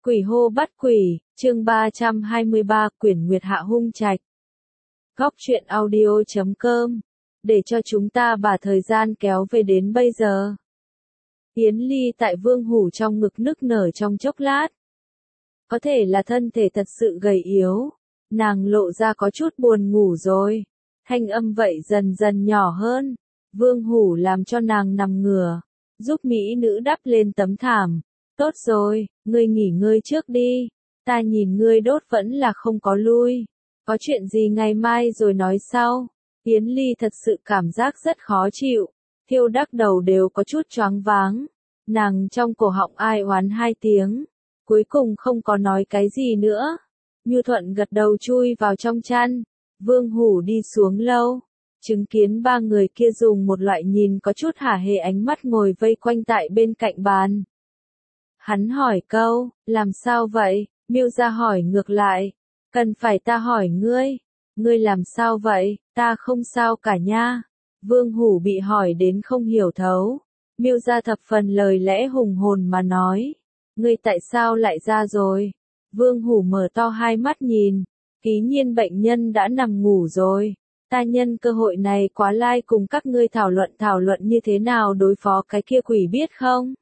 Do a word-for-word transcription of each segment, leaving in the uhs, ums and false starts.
Quỷ hô bắt quỷ, chương ba trăm hai mươi ba, Quyển Nguyệt Hạ hung trạch. Góc truyện audio chấm com, để cho chúng ta把thời gian kéo về đến bây giờ. Yến Ly tại Vương Hủ trong ngực nức nở trong chốc lát. Có thể là thân thể thật sự gầy yếu, nàng lộ ra có chút buồn ngủ rồi. Thanh âm vậy dần dần nhỏ hơn. Vương Hủ làm cho nàng nằm ngửa, giúp mỹ nữ đắp lên tấm thảm. Tốt rồi, ngươi nghỉ ngơi trước đi. Ta nhìn ngươi đốt vẫn là không có lui. Có chuyện gì ngày mai rồi nói sau. Yến Ly thật sự cảm giác rất khó chịu. Thiêu đắc đầu đều có chút choáng váng. Nàng trong cổ họng ai oán hai tiếng. Cuối cùng không có nói cái gì nữa. Như Thuận gật đầu chui vào trong chăn. Vương Hủ đi xuống lâu. Chứng kiến ba người kia dùng một loại nhìn có chút hả hê ánh mắt ngồi vây quanh tại bên cạnh bàn. Hắn hỏi câu, làm sao vậy? Miêu Gia hỏi ngược lại, cần phải ta hỏi ngươi, ngươi làm sao vậy? Ta không sao cả nha. Vương Hủ bị hỏi đến không hiểu thấu. Miêu Gia thập phần lời lẽ hùng hồn mà nói, ngươi tại sao lại ra rồi? Vương Hủ mở to hai mắt nhìn, ký nhiên bệnh nhân đã nằm ngủ rồi. Ta nhân cơ hội này quá lai cùng các ngươi thảo luận thảo luận như thế nào đối phó cái kia quỷ biết không?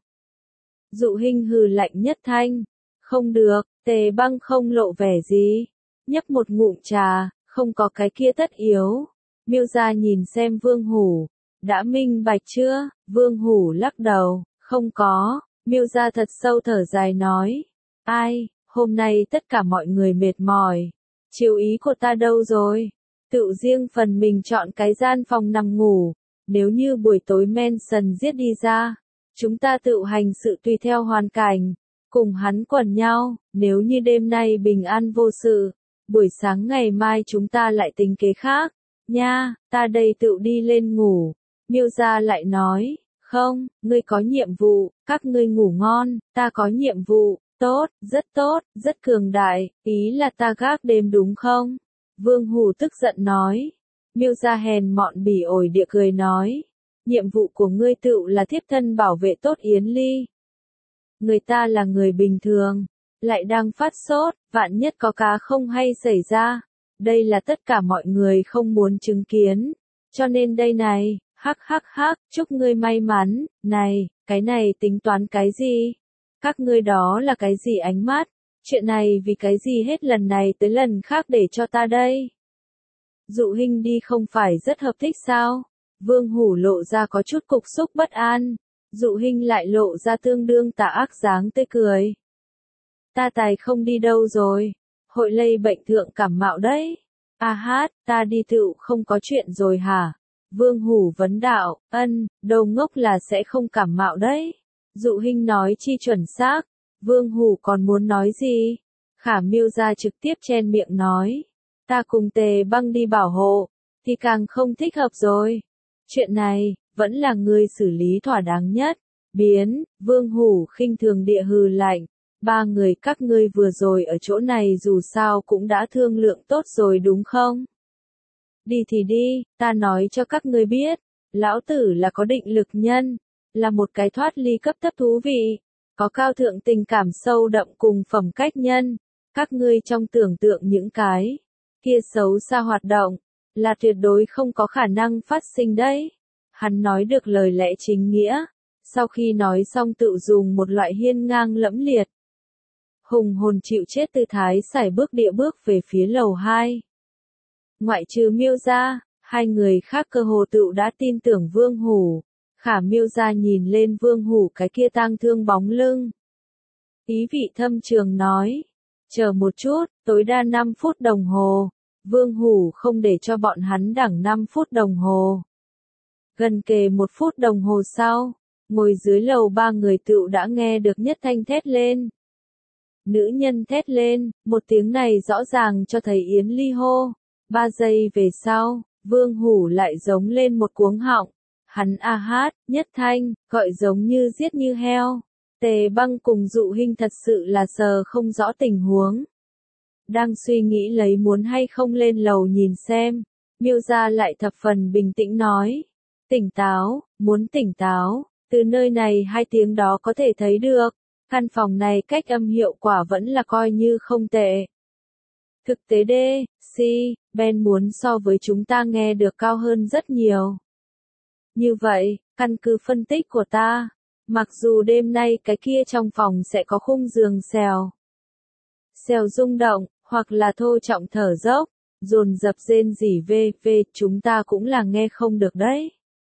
Dụ Hinh hừ lạnh nhất thanh. Không được, Tề Băng không lộ vẻ gì. Nhấp một ngụm trà, không có cái kia tất yếu. Miêu Gia nhìn xem Vương Hủ. Đã minh bạch chưa? Vương Hủ lắc đầu, không có. Miêu Gia thật sâu thở dài nói. Ai, hôm nay tất cả mọi người mệt mỏi. Chiều ý của ta đâu rồi? Tự riêng phần mình chọn cái gian phòng nằm ngủ. Nếu như buổi tối Manson giết đi ra, chúng ta tự hành sự tùy theo hoàn cảnh, cùng hắn quần nhau. Nếu như đêm nay bình an vô sự, buổi sáng ngày mai chúng ta lại tính kế khác. Nha, ta đây tự đi lên ngủ. Miêu Gia lại nói, không, ngươi có nhiệm vụ, các ngươi ngủ ngon, ta có nhiệm vụ, tốt, rất tốt, rất cường đại, ý là ta gác đêm đúng không? Vương Hủ tức giận nói. Miêu Gia hèn mọn bỉ ổi địa cười nói. Nhiệm vụ của ngươi tựu là thiếp thân bảo vệ tốt Yến Ly. Người ta là người bình thường, lại đang phát sốt, vạn nhất có cá không hay xảy ra. Đây là tất cả mọi người không muốn chứng kiến. Cho nên đây này, hắc hắc hắc, chúc ngươi may mắn. Này, cái này tính toán cái gì? Các ngươi đó là cái gì ánh mắt? Chuyện này vì cái gì hết lần này tới lần khác để cho ta đây? Dụ Hinh đi không phải rất hợp thích sao? Vương Hủ lộ ra có chút cục xúc bất an. Dụ Hinh lại lộ ra tương đương tà ác dáng tươi cười. Ta tài không đi đâu rồi? Hội lây bệnh thượng cảm mạo đấy. A hát, ta đi tựu không có chuyện rồi hả? Vương Hủ vấn đạo, ân, đầu ngốc là sẽ không cảm mạo đấy. Dụ Hinh nói chi chuẩn xác. Vương Hủ còn muốn nói gì? Khả Miêu Gia trực tiếp chen miệng nói. Ta cùng Tề Băng đi bảo hộ, thì càng không thích hợp rồi. Chuyện này, vẫn là ngươi xử lý thỏa đáng nhất. Biến, Vương Hủ khinh thường địa hừ lạnh. Ba người các ngươi vừa rồi ở chỗ này dù sao cũng đã thương lượng tốt rồi đúng không? Đi thì đi, ta nói cho các ngươi biết. Lão tử là có định lực nhân. Là một cái thoát ly cấp thấp thú vị. Có cao thượng tình cảm sâu đậm cùng phẩm cách nhân. Các ngươi trong tưởng tượng những cái kia xấu xa hoạt động, là tuyệt đối không có khả năng phát sinh đấy. Hắn nói được lời lẽ chính nghĩa. Sau khi nói xong tự dùng một loại hiên ngang lẫm liệt, hùng hồn chịu chết tư thái sải bước địa bước về phía lầu hai. Ngoại trừ Miêu Gia, hai người khác cơ hồ tự đã tin tưởng Vương Hủ. Khả Miêu Gia nhìn lên Vương Hủ cái kia tang thương bóng lưng. Ý vị thâm trường nói. Chờ một chút, tối đa năm phút đồng hồ. Vương Hủ không để cho bọn hắn đẳng năm phút đồng hồ. Gần kề một phút đồng hồ sau, ngồi dưới lầu ba người tựu đã nghe được nhất thanh thét lên. Nữ nhân thét lên, một tiếng này rõ ràng cho thấy Yến Ly hô. Ba giây về sau, Vương Hủ lại giống lên một cuống họng. Hắn a hát, nhất thanh, gọi giống như giết như heo. Tề Băng cùng Dụ Hinh thật sự là sờ không rõ tình huống. Đang suy nghĩ lấy muốn hay không lên lầu nhìn xem. Miêu Gia lại thập phần bình tĩnh nói. Tỉnh táo, muốn tỉnh táo, từ nơi này hai tiếng đó có thể thấy được. Căn phòng này cách âm hiệu quả vẫn là coi như không tệ. Thực tế D, C, Ben muốn so với chúng ta nghe được cao hơn rất nhiều. Như vậy, căn cứ phân tích của ta, mặc dù đêm nay cái kia trong phòng sẽ có khung giường xèo, xèo rung động, hoặc là thô trọng thở dốc, dồn dập rên rỉ về về, chúng ta cũng là nghe không được đấy.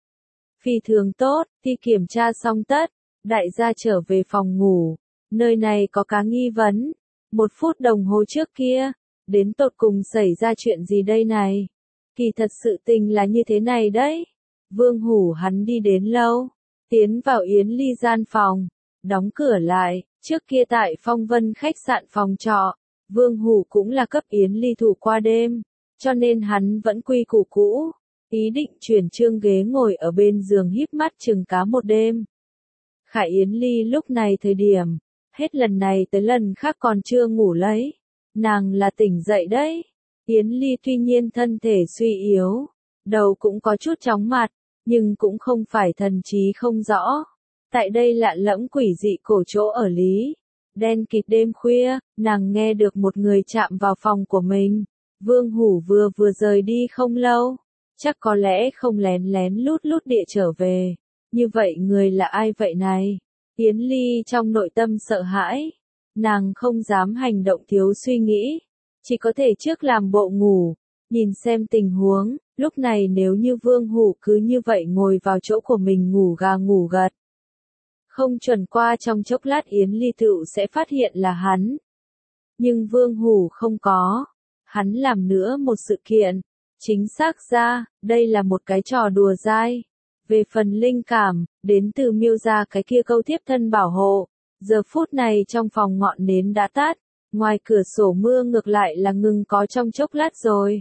Phi thường tốt, khi kiểm tra xong tất, đại gia trở về phòng ngủ, nơi này có cá nghi vấn. Một phút đồng hồ trước kia, đến tột cùng xảy ra chuyện gì đây này? Kỳ thật sự tình là như thế này đấy. Vương Hủ hắn đi đến lâu, tiến vào Yến Ly gian phòng, đóng cửa lại, trước kia tại Phong Vân khách sạn phòng trọ, Vương Hủ cũng là cấp Yến Ly thủ qua đêm, cho nên hắn vẫn quy củ cũ, ý định chuyển trương ghế ngồi ở bên giường híp mắt chừng cá một đêm. Khải Yến Ly lúc này thời điểm, hết lần này tới lần khác còn chưa ngủ lấy, nàng là tỉnh dậy đấy. Yến Ly tuy nhiên thân thể suy yếu, đầu cũng có chút chóng mặt, nhưng cũng không phải thần trí không rõ. Tại đây lạ lẫm quỷ dị cổ chỗ ở lý. Đen kịt đêm khuya, nàng nghe được một người chạm vào phòng của mình. Vương Hủ vừa vừa rời đi không lâu. Chắc có lẽ không lén lén lút lút địa trở về. Như vậy người là ai vậy này? Yến Ly trong nội tâm sợ hãi. Nàng không dám hành động thiếu suy nghĩ. Chỉ có thể trước làm bộ ngủ. Nhìn xem tình huống. Lúc này nếu như Vương Hủ cứ như vậy ngồi vào chỗ của mình ngủ gà ngủ gật. Không chuẩn qua trong chốc lát Yến Ly Tựu sẽ phát hiện là hắn. Nhưng Vương Hủ không có. Hắn làm nữa một sự kiện. Chính xác ra, đây là một cái trò đùa dai. Về phần linh cảm, đến từ miêu ra cái kia câu thiếp thân bảo hộ. Giờ phút này trong phòng ngọn nến đã tắt. Ngoài cửa sổ mưa ngược lại là ngừng có trong chốc lát rồi.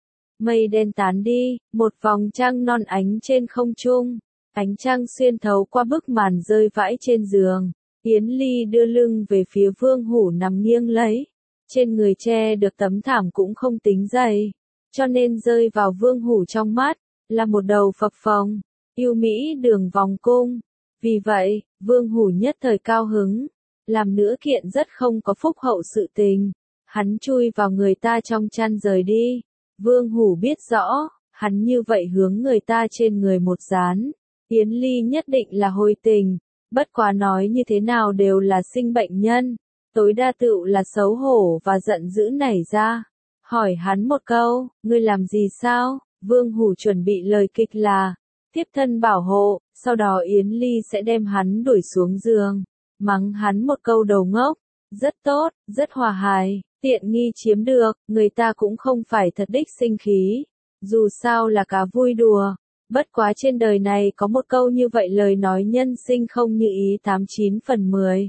Mây đen tán đi, một vòng trăng non ánh trên không trung. Ánh trăng xuyên thấu qua bức màn rơi vãi trên giường. Yến Ly đưa lưng về phía Vương Hủ nằm nghiêng lấy. Trên người che được tấm thảm cũng không tính dày. Cho nên rơi vào Vương Hủ trong mắt, là một đầu phập phồng, yêu mỹ đường vòng cung. Vì vậy, Vương Hủ nhất thời cao hứng. Làm nữa kiện rất không có phúc hậu sự tình. Hắn chui vào người ta trong chăn rời đi. Vương Hủ biết rõ, hắn như vậy hướng người ta trên người một dán. Yến Ly nhất định là hồi tình, bất quá nói như thế nào đều là sinh bệnh nhân, tối đa tựu là xấu hổ và giận dữ nảy ra. Hỏi hắn một câu, ngươi làm gì sao? Vương Hủ chuẩn bị lời kịch là, tiếp thân bảo hộ, sau đó Yến Ly sẽ đem hắn đuổi xuống giường, mắng hắn một câu đầu ngốc, rất tốt, rất hòa hài, tiện nghi chiếm được, người ta cũng không phải thật đích sinh khí, dù sao là cá vui đùa. Bất quá trên đời này có một câu như vậy lời nói nhân sinh không như ý tám chín phần mười.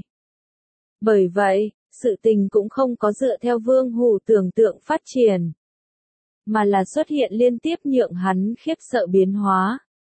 Bởi vậy, sự tình cũng không có dựa theo Vương Hủ tưởng tượng phát triển, mà là xuất hiện liên tiếp nhượng hắn khiếp sợ biến hóa.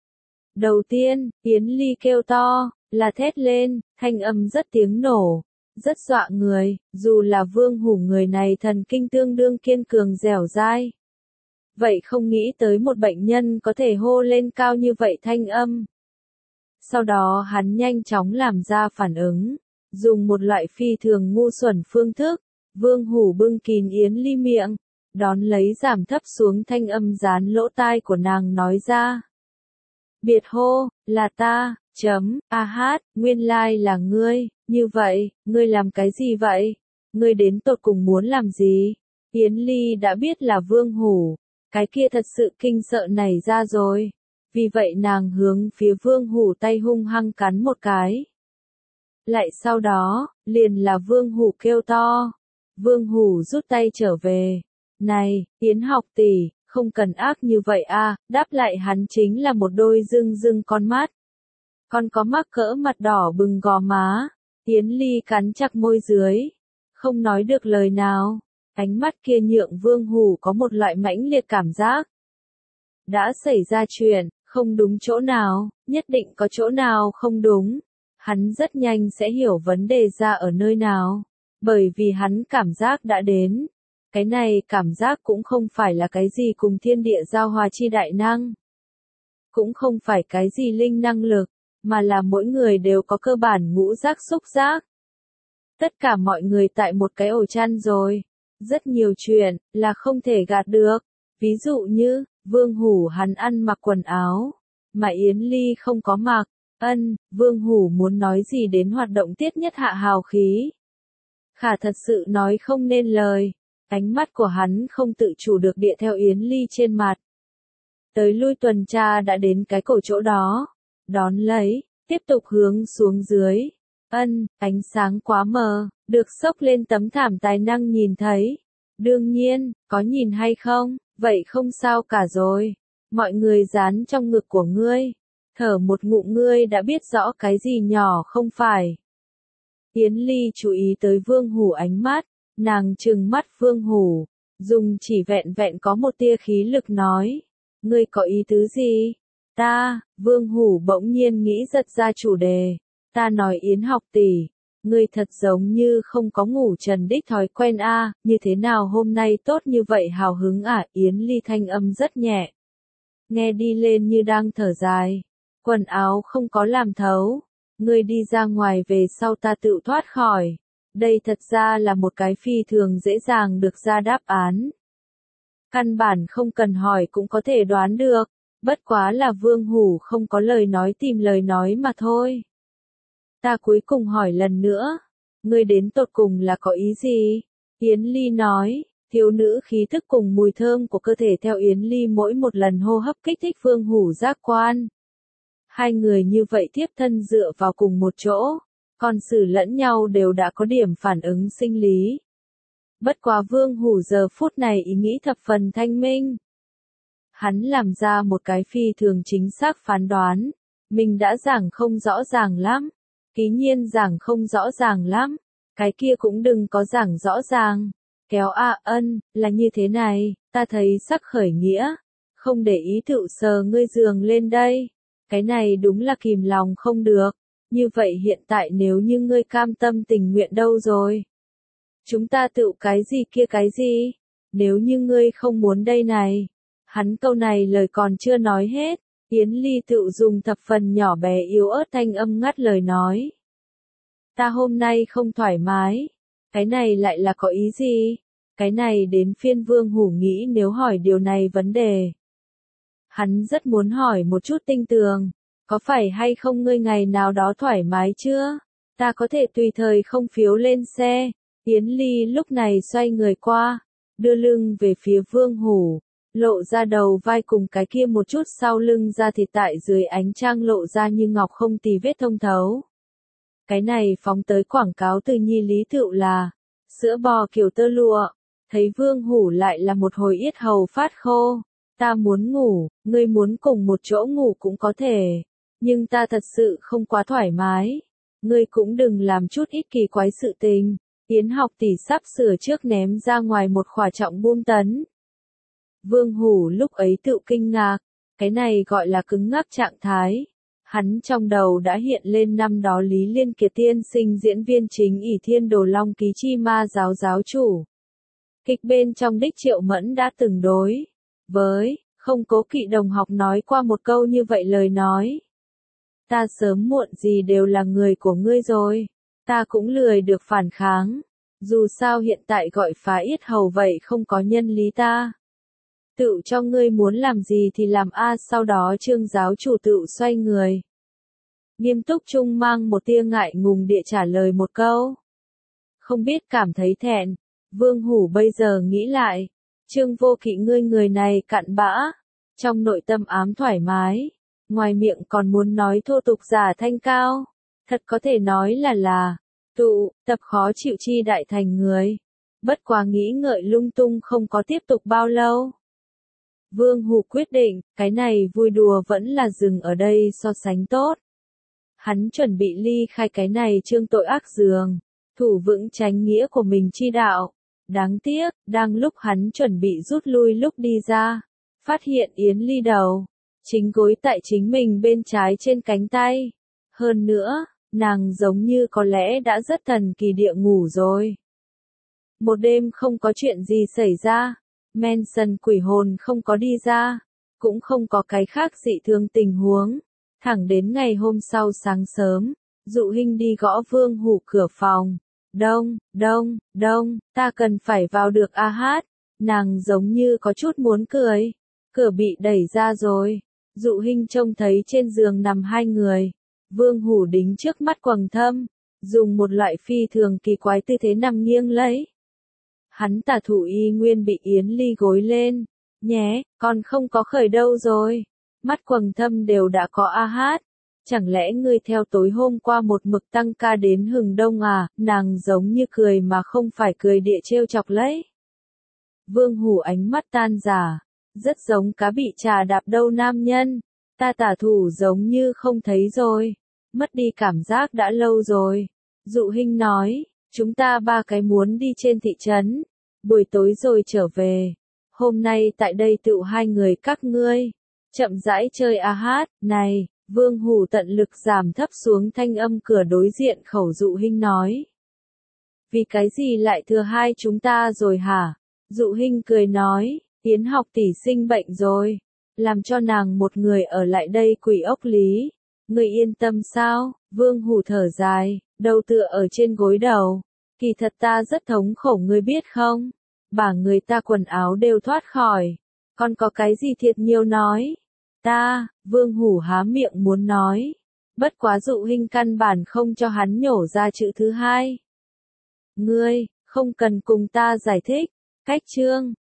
Đầu tiên, Yến Ly kêu to, là thét lên, thanh âm rất tiếng nổ, rất dọa người, dù là Vương Hủ người này thần kinh tương đương kiên cường dẻo dai. Vậy không nghĩ tới một bệnh nhân có thể hô lên cao như vậy thanh âm. Sau đó hắn nhanh chóng làm ra phản ứng, dùng một loại phi thường ngu xuẩn phương thức, Vương Hủ bưng kín Yến Ly miệng, đón lấy giảm thấp xuống thanh âm dán lỗ tai của nàng nói ra. Biệt hô, là ta, chấm, a hát, nguyên lai là ngươi, như vậy, ngươi làm cái gì vậy? Ngươi đến tột cùng muốn làm gì? Yến Ly đã biết là Vương Hủ. Cái kia thật sự kinh sợ nảy ra rồi. Vì vậy nàng hướng phía Vương Hủ tay hung hăng cắn một cái. Lại sau đó, liền là Vương Hủ kêu to. Vương Hủ rút tay trở về. Này, Yến học tỷ, không cần ác như vậy a. Đáp lại hắn chính là một đôi rưng rưng con mắt. Còn có mắc cỡ mặt đỏ bừng gò má. Yến Ly cắn chặt môi dưới. Không nói được lời nào. Ánh mắt kia nhượng Vương Hủ có một loại mãnh liệt cảm giác. Đã xảy ra chuyện, không đúng chỗ nào, nhất định có chỗ nào không đúng. Hắn rất nhanh sẽ hiểu vấn đề ra ở nơi nào. Bởi vì hắn cảm giác đã đến. Cái này cảm giác cũng không phải là cái gì cùng thiên địa giao hòa chi đại năng. Cũng không phải cái gì linh năng lực, mà là mỗi người đều có cơ bản ngũ giác xúc giác. Tất cả mọi người tại một cái ổ chăn rồi. Rất nhiều chuyện, là không thể gạt được. Ví dụ như, Vương Hủ hắn ăn mặc quần áo, mà Yến Ly không có mặc. Ân, Vương Hủ muốn nói gì đến hoạt động tiết nhất hạ hào khí. Khả thật sự nói không nên lời. Ánh mắt của hắn không tự chủ được địa theo Yến Ly trên mặt. Tới lui tuần tra đã đến cái cổ chỗ đó. Đón lấy, tiếp tục hướng xuống dưới. Ân, ánh sáng quá mờ, được xốc lên tấm thảm tài năng nhìn thấy. Đương nhiên, có nhìn hay không, vậy không sao cả rồi. Mọi người dán trong ngực của ngươi. Thở một ngụm ngươi đã biết rõ cái gì nhỏ không phải. Yến Ly chú ý tới Vương Hủ ánh mắt, nàng trừng mắt Vương Hủ, dùng chỉ vẹn vẹn có một tia khí lực nói. Ngươi có ý tứ gì? Ta, Vương Hủ bỗng nhiên nghĩ giật ra chủ đề. Ta nói Yến học tỷ, ngươi thật giống như không có ngủ trần đích thói quen a, như thế nào hôm nay tốt như vậy hào hứng à? Yến Ly thanh âm rất nhẹ. Nghe đi lên như đang thở dài. Quần áo không có làm thấu. Ngươi đi ra ngoài về sau ta tự thoát khỏi. Đây thật ra là một cái phi thường dễ dàng được ra đáp án. Căn bản không cần hỏi cũng có thể đoán được. Bất quá là Vương Hủ không có lời nói tìm lời nói mà thôi. Ta cuối cùng hỏi lần nữa. Ngươi đến tột cùng là có ý gì? Yến Ly nói, thiếu nữ khí thức cùng mùi thơm của cơ thể theo Yến Ly mỗi một lần hô hấp kích thích Vương Hủ giác quan. Hai người như vậy tiếp thân dựa vào cùng một chỗ, còn xử lẫn nhau đều đã có điểm phản ứng sinh lý. Bất quá Vương Hủ giờ phút này ý nghĩ thập phần thanh minh. Hắn làm ra một cái phi thường chính xác phán đoán, mình đã giảng không rõ ràng lắm. Ký nhiên giảng không rõ ràng lắm, cái kia cũng đừng có giảng rõ ràng. Kéo a ân, là như thế này, ta thấy sắc khởi nghĩa, không để ý tự sờ ngươi giường lên đây. Cái này đúng là kìm lòng không được, như vậy hiện tại nếu như ngươi cam tâm tình nguyện đâu rồi? Chúng ta tự cái gì kia cái gì? Nếu như ngươi không muốn đây này. Hắn câu này lời còn chưa nói hết, Yến Ly tự dùng thập phần nhỏ bé yếu ớt thanh âm ngắt lời nói. Ta hôm nay không thoải mái. Cái này lại là có ý gì? Cái này đến phiên Vương Hủ nghĩ nếu hỏi điều này vấn đề. Hắn rất muốn hỏi một chút tinh tường. Có phải hay không ngươi ngày nào đó thoải mái chưa? Ta có thể tùy thời không phiếu lên xe. Yến Ly lúc này xoay người qua, đưa lưng về phía Vương Hủ, lộ ra đầu vai cùng cái kia một chút sau lưng ra thịt tại dưới ánh trăng lộ ra như ngọc không tì vết thông thấu. Cái này phóng tới quảng cáo từ nhi lý tựu là sữa bò kiểu tơ lụa. Thấy Vương Hủ lại là một hồi yết hầu phát khô. Ta muốn ngủ, ngươi muốn cùng một chỗ ngủ cũng có thể, nhưng ta thật sự không quá thoải mái. Ngươi cũng đừng làm chút ít kỳ quái sự tình. Yến học tỷ sắp sửa trước ném ra ngoài một khỏa trọng bom tấn. Vương Hủ lúc ấy tự kinh ngạc, cái này gọi là cứng ngắc trạng thái. Hắn trong đầu đã hiện lên năm đó Lý Liên Kiệt tiên sinh diễn viên chính ỷ Thiên Đồ Long Ký Chi Ma giáo giáo chủ. Kịch bên trong đích Triệu Mẫn đã từng đối với, không cố kỵ đồng học nói qua một câu như vậy lời nói. Ta sớm muộn gì đều là người của ngươi rồi. Ta cũng lười được phản kháng. Dù sao hiện tại gọi phá yết hầu vậy không có nhân lý ta. Tự cho ngươi muốn làm gì thì làm a. Sau đó Trương giáo chủ tự xoay người. Nghiêm túc trung mang một tia ngại ngùng địa trả lời một câu. Không biết cảm thấy thẹn. Vương Hủ bây giờ nghĩ lại. Trương Vô Kỵ ngươi người này cặn bã. Trong nội tâm ám thoải mái. Ngoài miệng còn muốn nói thô tục giả thanh cao. Thật có thể nói là là. Tụ, tập khó chịu chi đại thành người. Bất quá nghĩ ngợi lung tung không có tiếp tục bao lâu. Vương Hủ quyết định, cái này vui đùa vẫn là dừng ở đây so sánh tốt. Hắn chuẩn bị ly khai cái này trương tội ác giường, thủ vững chánh nghĩa của mình chi đạo. Đáng tiếc, đang lúc hắn chuẩn bị rút lui lúc đi ra, phát hiện Yến Ly đầu, chính gối tại chính mình bên trái trên cánh tay. Hơn nữa, nàng giống như có lẽ đã rất thần kỳ địa ngủ rồi. Một đêm không có chuyện gì xảy ra. Manson quỷ hồn không có đi ra, cũng không có cái khác dị thường tình huống. Thẳng đến ngày hôm sau sáng sớm, Dụ Hinh đi gõ Vương Hủ cửa phòng, Đông, đông, đông, ta cần phải vào được a hát. Nàng giống như có chút muốn cười. Cửa bị đẩy ra rồi. Dụ Hinh trông thấy trên giường nằm hai người. Vương Hủ đính trước mắt Quầng Thâm, dùng một loại phi thường kỳ quái tư thế nằm nghiêng lấy. Hắn tả thủ y nguyên bị Yến Ly gối lên. Nhé, còn không có khởi đâu rồi. Mắt Quầng Thâm đều đã có a hát. Chẳng lẽ ngươi theo tối hôm qua một mực tăng ca đến hừng đông à? Nàng giống như cười mà không phải cười địa trêu chọc lấy. Vương Hủ ánh mắt tan rã, rất giống cá bị trà đạp đâu nam nhân. Ta tả thủ giống như không thấy rồi. Mất đi cảm giác đã lâu rồi. Dụ Hinh nói, chúng ta ba cái muốn đi trên thị trấn. Buổi tối rồi trở về. Hôm nay tại đây tựu hai người các ngươi. Chậm rãi chơi a hát, này. Vương Hủ tận lực giảm thấp xuống thanh âm cửa đối diện khẩu Dụ Hinh nói. Vì cái gì lại thừa hai chúng ta rồi hả? Dụ Hinh cười nói, Yến học tỷ sinh bệnh rồi. Làm cho nàng một người ở lại đây quỷ ốc lý. Người yên tâm sao? Vương Hủ thở dài, đầu tựa ở trên gối đầu. Kỳ thật ta rất thống khổ ngươi biết không? Bả người ta quần áo đều thoát khỏi. Còn có cái gì thiệt nhiều nói? Ta, Vương Hủ há miệng muốn nói. Bất quá Dụ Hinh căn bản không cho hắn nhổ ra chữ thứ hai. Ngươi, không cần cùng ta giải thích. Cách chương.